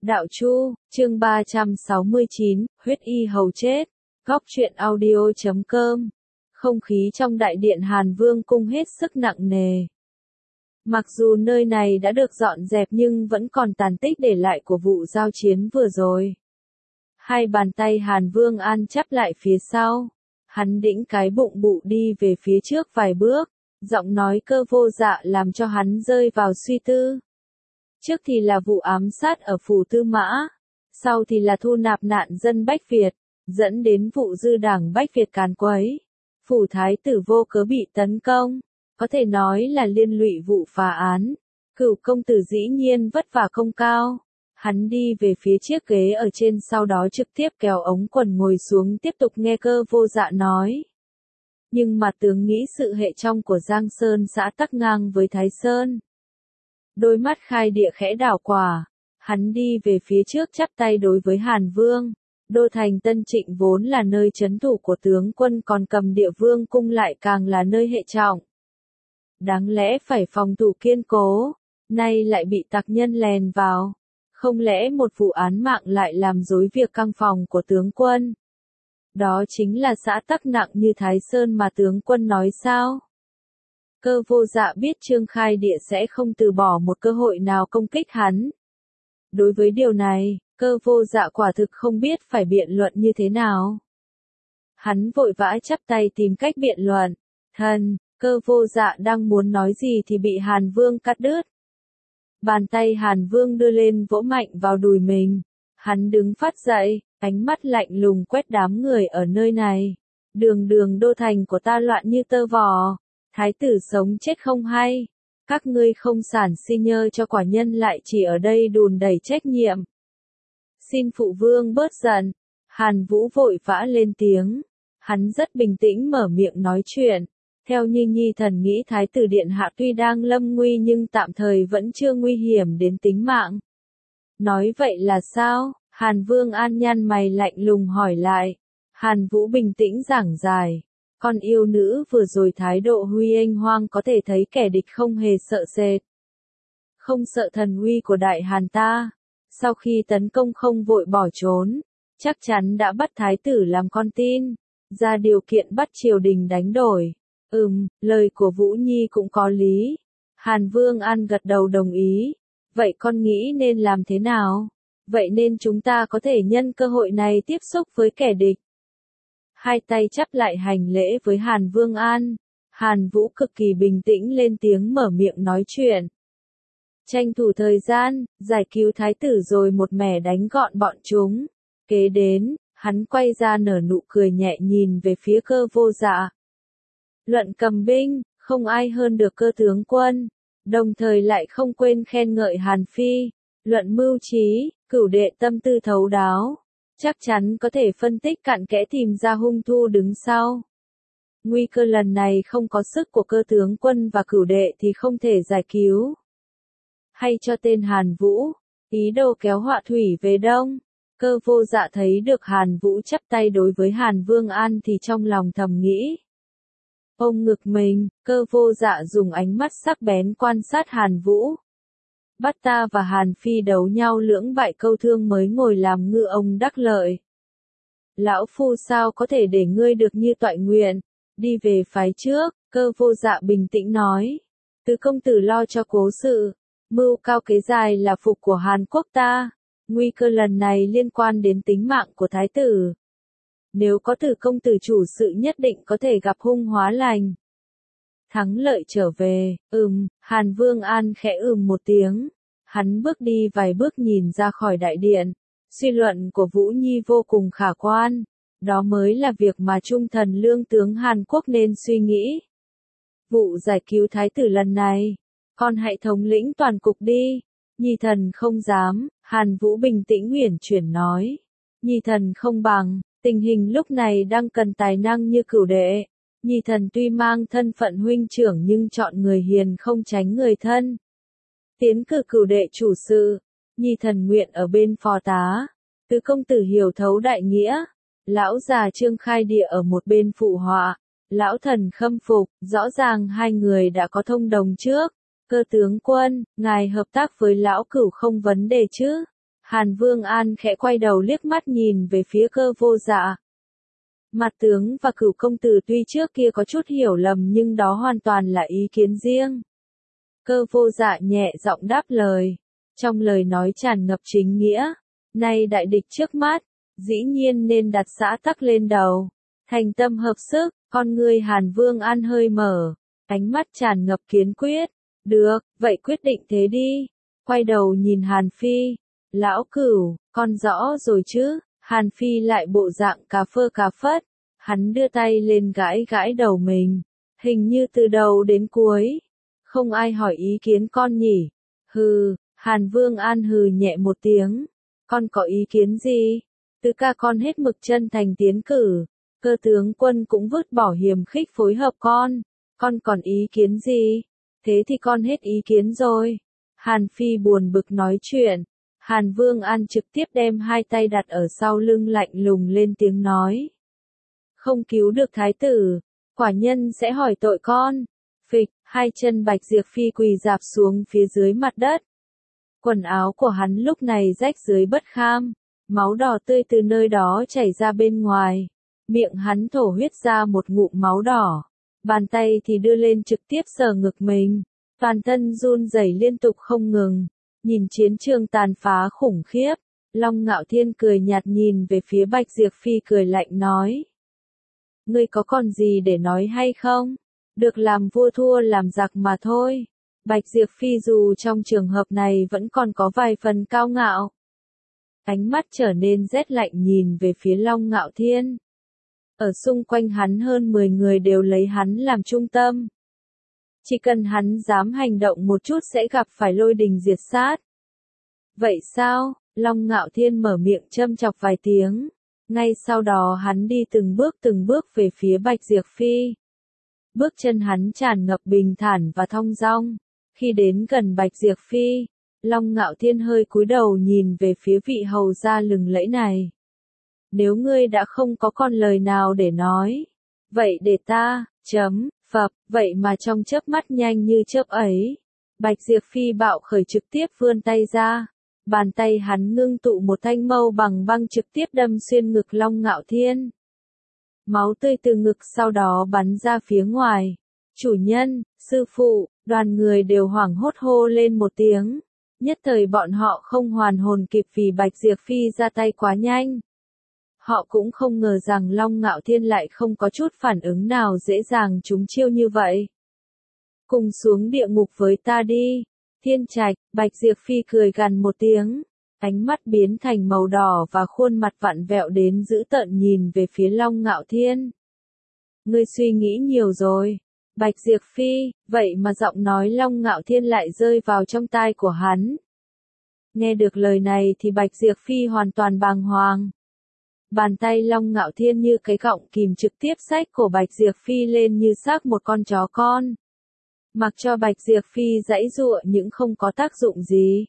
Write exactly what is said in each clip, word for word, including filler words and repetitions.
Đạo Chu, chương ba trăm sáu mươi chín, huyết y hầu chết. Góc truyện audio chấm com. Không khí trong đại điện Hàn Vương cung hết sức nặng nề. Mặc dù nơi này đã được dọn dẹp nhưng vẫn còn tàn tích để lại của vụ giao chiến vừa rồi. Hai bàn tay Hàn Vương An chắp lại phía sau. Hắn đĩnh cái bụng bụ đi về phía trước vài bước. Giọng nói Cơ Vô Dạ làm cho hắn rơi vào suy tư. Trước thì là vụ ám sát ở phủ Tư Mã, sau thì là thu nạp nạn dân Bách Việt, dẫn đến vụ dư đảng Bách Việt càn quấy. Phủ thái tử vô cớ bị tấn công, có thể nói là liên lụy vụ phá án. Cửu công tử dĩ nhiên vất vả công cao. Hắn đi về phía chiếc ghế ở trên, sau đó trực tiếp kéo ống quần ngồi xuống tiếp tục nghe Cơ Vô Dạ nói. Nhưng mà tướng nghĩ sự hệ trong của Giang Sơn xã tắc ngang với Thái Sơn. Đôi mắt khai địa khẽ đảo quả, hắn đi về phía trước chắp tay đối với Hàn Vương. Đô thành Tân Trịnh vốn là nơi trấn thủ của tướng quân, còn Cầm Địa Vương cung lại càng là nơi hệ trọng. Đáng lẽ phải phòng thủ kiên cố, nay lại bị tặc nhân lèn vào. Không lẽ một vụ án mạng lại làm rối việc căng phòng của tướng quân? Đó chính là xã tắc nặng như Thái Sơn mà tướng quân nói sao? Cơ Vô Dạ biết Trương Khai Địa sẽ không từ bỏ một cơ hội nào công kích hắn. Đối với điều này, Cơ Vô Dạ quả thực không biết phải biện luận như thế nào. Hắn vội vã chắp tay tìm cách biện luận. Thần, Cơ Vô Dạ đang muốn nói gì thì bị Hàn Vương cắt đứt. Bàn tay Hàn Vương đưa lên vỗ mạnh vào đùi mình. Hắn đứng phát dậy, ánh mắt lạnh lùng quét đám người ở nơi này. Đường đường đô thành của ta loạn như tơ vò. Thái tử sống chết không hay. Các ngươi không sản si nhơ cho quả nhân lại chỉ ở đây đùn đẩy trách nhiệm. Xin phụ vương bớt giận. Hàn Vũ vội vã lên tiếng. Hắn rất bình tĩnh mở miệng nói chuyện. Theo như nhi thần nghĩ Thái tử điện hạ tuy đang lâm nguy nhưng tạm thời vẫn chưa nguy hiểm đến tính mạng. Nói vậy là sao? Hàn Vương An nhăn mày lạnh lùng hỏi lại. Hàn Vũ bình tĩnh giảng giải. Con yêu nữ vừa rồi thái độ huy anh hoang có thể thấy kẻ địch không hề sợ sệt. Không sợ thần uy của Đại Hàn ta. Sau khi tấn công không vội bỏ trốn, chắc chắn đã bắt thái tử làm con tin, ra điều kiện bắt triều đình đánh đổi. Ừm, lời của Vũ Nhi cũng có lý. Hàn Vương An gật đầu đồng ý. Vậy con nghĩ nên làm thế nào? Vậy nên chúng ta có thể nhân cơ hội này tiếp xúc với kẻ địch. Hai tay chắp lại hành lễ với Hàn Vương An. Hàn Vũ cực kỳ bình tĩnh lên tiếng mở miệng nói chuyện. Tranh thủ thời gian, giải cứu thái tử rồi một mẻ đánh gọn bọn chúng. Kế đến, hắn quay ra nở nụ cười nhẹ nhìn về phía Cơ Vô Dạ. Luận cầm binh, không ai hơn được Cơ tướng quân. Đồng thời lại không quên khen ngợi Hàn Phi. Luận mưu trí, cửu đệ tâm tư thấu đáo. Chắc chắn có thể phân tích cặn kẽ tìm ra hung thủ đứng sau. Nguy cơ lần này không có sức của Cơ tướng quân và cửu đệ thì không thể giải cứu. Hay cho tên Hàn Vũ, ý đồ kéo họa thủy về đông. Cơ Vô Dạ thấy được Hàn Vũ chắp tay đối với Hàn Vương An thì trong lòng thầm nghĩ. Ôm ngực mình, Cơ Vô Dạ dùng ánh mắt sắc bén quan sát Hàn Vũ. Bắt ta và Hàn Phi đấu nhau lưỡng bại câu thương mới ngồi làm ngư ông đắc lợi. Lão phu sao có thể để ngươi được như toại nguyện, đi về phái trước, Cơ Vô Dạ bình tĩnh nói. Tứ công tử lo cho cố sự, mưu cao kế dài là phục của Hàn Quốc ta, nguy cơ lần này liên quan đến tính mạng của thái tử. Nếu có Từ công tử chủ sự nhất định có thể gặp hung hóa lành. Thắng lợi trở về, ừm, Hàn Vương An khẽ ừm một tiếng. Hắn bước đi vài bước nhìn ra khỏi đại điện. Suy luận của Vũ Nhi vô cùng khả quan. Đó mới là việc mà trung thần lương tướng Hàn Quốc nên suy nghĩ. Vụ giải cứu thái tử lần này, con hãy thống lĩnh toàn cục đi. Nhi thần không dám, Hàn Vũ bình tĩnh uyển chuyển nói. Nhi thần không bằng, tình hình lúc này đang cần tài năng như cửu đệ. Nhi thần tuy mang thân phận huynh trưởng nhưng chọn người hiền không tránh người thân. Tiến cử cửu đệ chủ sự, Nhi thần nguyện ở bên phò tá. Tứ công tử hiểu thấu đại nghĩa. Lão già Trương Khai Địa ở một bên phụ họa. Lão thần khâm phục, rõ ràng hai người đã có thông đồng trước. Cơ tướng quân, ngài hợp tác với lão cửu không vấn đề chứ? Hàn Vương An khẽ quay đầu liếc mắt nhìn về phía Cơ Vô Dạ. Mặt tướng và Cửu công tử tuy trước kia có chút hiểu lầm nhưng đó hoàn toàn là ý kiến riêng. Cơ Vô Dạ nhẹ giọng đáp lời, trong lời nói tràn ngập chính nghĩa. Nay đại địch trước mắt, dĩ nhiên nên đặt xã tắc lên đầu. Thành tâm hợp sức, con ngươi Hàn Vương An hơi mở, ánh mắt tràn ngập kiên quyết. Được, vậy quyết định thế đi. Quay đầu nhìn Hàn Phi. Lão Cửu, con rõ rồi chứ? Hàn Phi lại bộ dạng cà phơ cà phất. Hắn đưa tay lên gãi gãi đầu mình. Hình như từ đầu đến cuối. Không ai hỏi ý kiến con nhỉ? Hừ, Hàn Vương An hừ nhẹ một tiếng. Con có ý kiến gì? Tứ ca con hết mực chân thành tiến cử. Cơ tướng quân cũng vứt bỏ hiềm khích phối hợp con. Con còn ý kiến gì? Thế thì con hết ý kiến rồi. Hàn Phi buồn bực nói chuyện. Hàn Vương An trực tiếp đem hai tay đặt ở sau lưng lạnh lùng lên tiếng nói. Không cứu được thái tử, quả nhân sẽ hỏi tội con. Phịch, hai chân Bạch Diệp Phi quỳ rạp xuống phía dưới mặt đất. Quần áo của hắn lúc này rách dưới bất kham, máu đỏ tươi từ nơi đó chảy ra bên ngoài. Miệng hắn thổ huyết ra một ngụm máu đỏ. Bàn tay thì đưa lên trực tiếp sờ ngực mình. Toàn thân run rẩy liên tục không ngừng. Nhìn chiến trường tàn phá khủng khiếp. Long Ngạo Thiên cười nhạt nhìn về phía Bạch Diệp Phi cười lạnh nói. Ngươi có còn gì để nói hay không? Được làm vua thua làm giặc mà thôi. Bạch Diệp Phi dù trong trường hợp này vẫn còn có vài phần cao ngạo. Ánh mắt trở nên rét lạnh nhìn về phía Long Ngạo Thiên. Ở xung quanh hắn hơn mười người đều lấy hắn làm trung tâm. Chỉ cần hắn dám hành động một chút sẽ gặp phải lôi đình diệt sát. Vậy sao? Long Ngạo Thiên mở miệng châm chọc vài tiếng. Ngay sau đó hắn đi từng bước từng bước về phía Bạch Diệp Phi. Bước chân hắn tràn ngập bình thản và thong dong. Khi đến gần Bạch Diệp Phi, Long Ngạo Thiên hơi cúi đầu nhìn về phía vị hầu gia lừng lẫy này. Nếu ngươi đã không có con lời nào để nói, vậy để ta, chấm, phập, vậy mà trong chớp mắt nhanh như chớp ấy. Bạch Diệp Phi bạo khởi trực tiếp vươn tay ra. Bàn tay hắn ngưng tụ một thanh mâu bằng băng trực tiếp đâm xuyên ngực Long Ngạo Thiên. Máu tươi từ ngực sau đó bắn ra phía ngoài. Chủ nhân, sư phụ, đoàn người đều hoảng hốt hô lên một tiếng. Nhất thời bọn họ không hoàn hồn kịp vì Bạch Diệp Phi ra tay quá nhanh. Họ cũng không ngờ rằng Long Ngạo Thiên lại không có chút phản ứng nào dễ dàng trúng chiêu như vậy. Cùng xuống địa ngục với ta đi. Thiên Trạch, Bạch Diệp Phi cười gằn một tiếng. Ánh mắt biến thành màu đỏ và khuôn mặt vặn vẹo đến dữ tợn nhìn về phía Long Ngạo Thiên. Ngươi suy nghĩ nhiều rồi. Bạch Diệp Phi, vậy mà giọng nói Long Ngạo Thiên lại rơi vào trong tai của hắn. Nghe được lời này thì Bạch Diệp Phi hoàn toàn bàng hoàng. Bàn tay Long Ngạo Thiên như cái gọng kìm trực tiếp xách cổ Bạch Diệp Phi lên như xác một con chó con. Mặc cho Bạch Diệp Phi giãy giụa những không có tác dụng gì.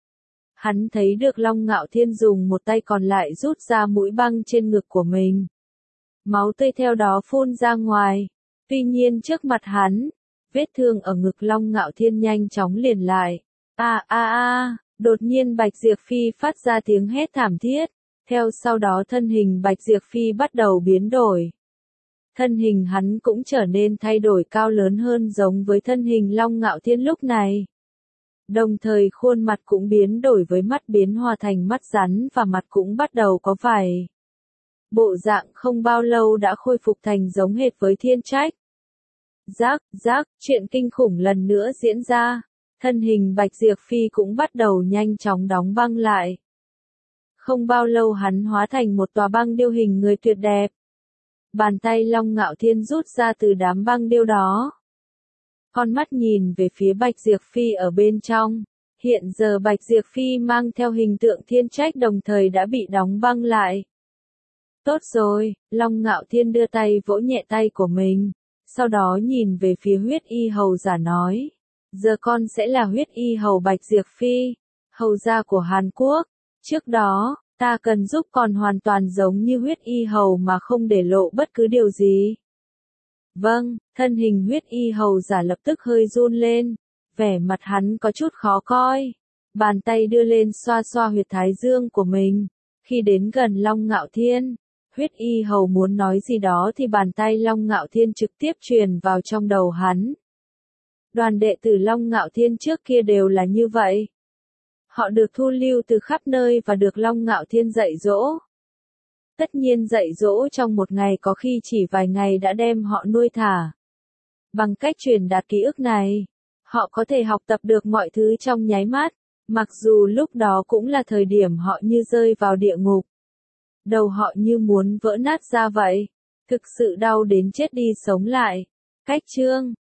Hắn thấy được Long Ngạo Thiên dùng một tay còn lại rút ra mũi băng trên ngực của mình. Máu tươi theo đó phun ra ngoài. Tuy nhiên trước mặt hắn, vết thương ở ngực Long Ngạo Thiên nhanh chóng liền lại. A a a, đột nhiên Bạch Diệp Phi phát ra tiếng hét thảm thiết. Theo sau đó thân hình Bạch Diệp Phi bắt đầu biến đổi. Thân hình hắn cũng trở nên thay đổi cao lớn hơn giống với thân hình Long Ngạo Thiên lúc này. Đồng thời khuôn mặt cũng biến đổi với mắt biến hòa thành mắt rắn và mặt cũng bắt đầu có vảy. Bộ dạng không bao lâu đã khôi phục thành giống hệt với Thiên Trách. Rác, rác, chuyện kinh khủng lần nữa diễn ra. Thân hình Bạch Diệp Phi cũng bắt đầu nhanh chóng đóng băng lại. Không bao lâu hắn hóa thành một tòa băng điêu hình người tuyệt đẹp. Bàn tay Long Ngạo Thiên rút ra từ đám băng điêu đó. Con mắt nhìn về phía Bạch Diệp Phi ở bên trong. Hiện giờ Bạch Diệp Phi mang theo hình tượng Thiên Trách đồng thời đã bị đóng băng lại. Tốt rồi, Long Ngạo Thiên đưa tay vỗ nhẹ tay của mình. Sau đó nhìn về phía huyết y hầu giả nói. Giờ con sẽ là huyết y hầu Bạch Diệp Phi, hầu gia của Hàn Quốc. Trước đó, ta cần giúp con hoàn toàn giống như huyết y hầu mà không để lộ bất cứ điều gì. Vâng, thân hình huyết y hầu giả lập tức hơi run lên. Vẻ mặt hắn có chút khó coi. Bàn tay đưa lên xoa xoa huyệt thái dương của mình. Khi đến gần Long Ngạo Thiên, huyết y hầu muốn nói gì đó thì bàn tay Long Ngạo Thiên trực tiếp truyền vào trong đầu hắn. Đoàn đệ tử Long Ngạo Thiên trước kia đều là như vậy. Họ được thu lưu từ khắp nơi và được Long Ngạo Thiên dạy dỗ. Tất nhiên dạy dỗ trong một ngày có khi chỉ vài ngày đã đem họ nuôi thả. Bằng cách truyền đạt ký ức này, họ có thể học tập được mọi thứ trong nháy mắt, mặc dù lúc đó cũng là thời điểm họ như rơi vào địa ngục. Đầu họ như muốn vỡ nát ra vậy, thực sự đau đến chết đi sống lại. Cách chương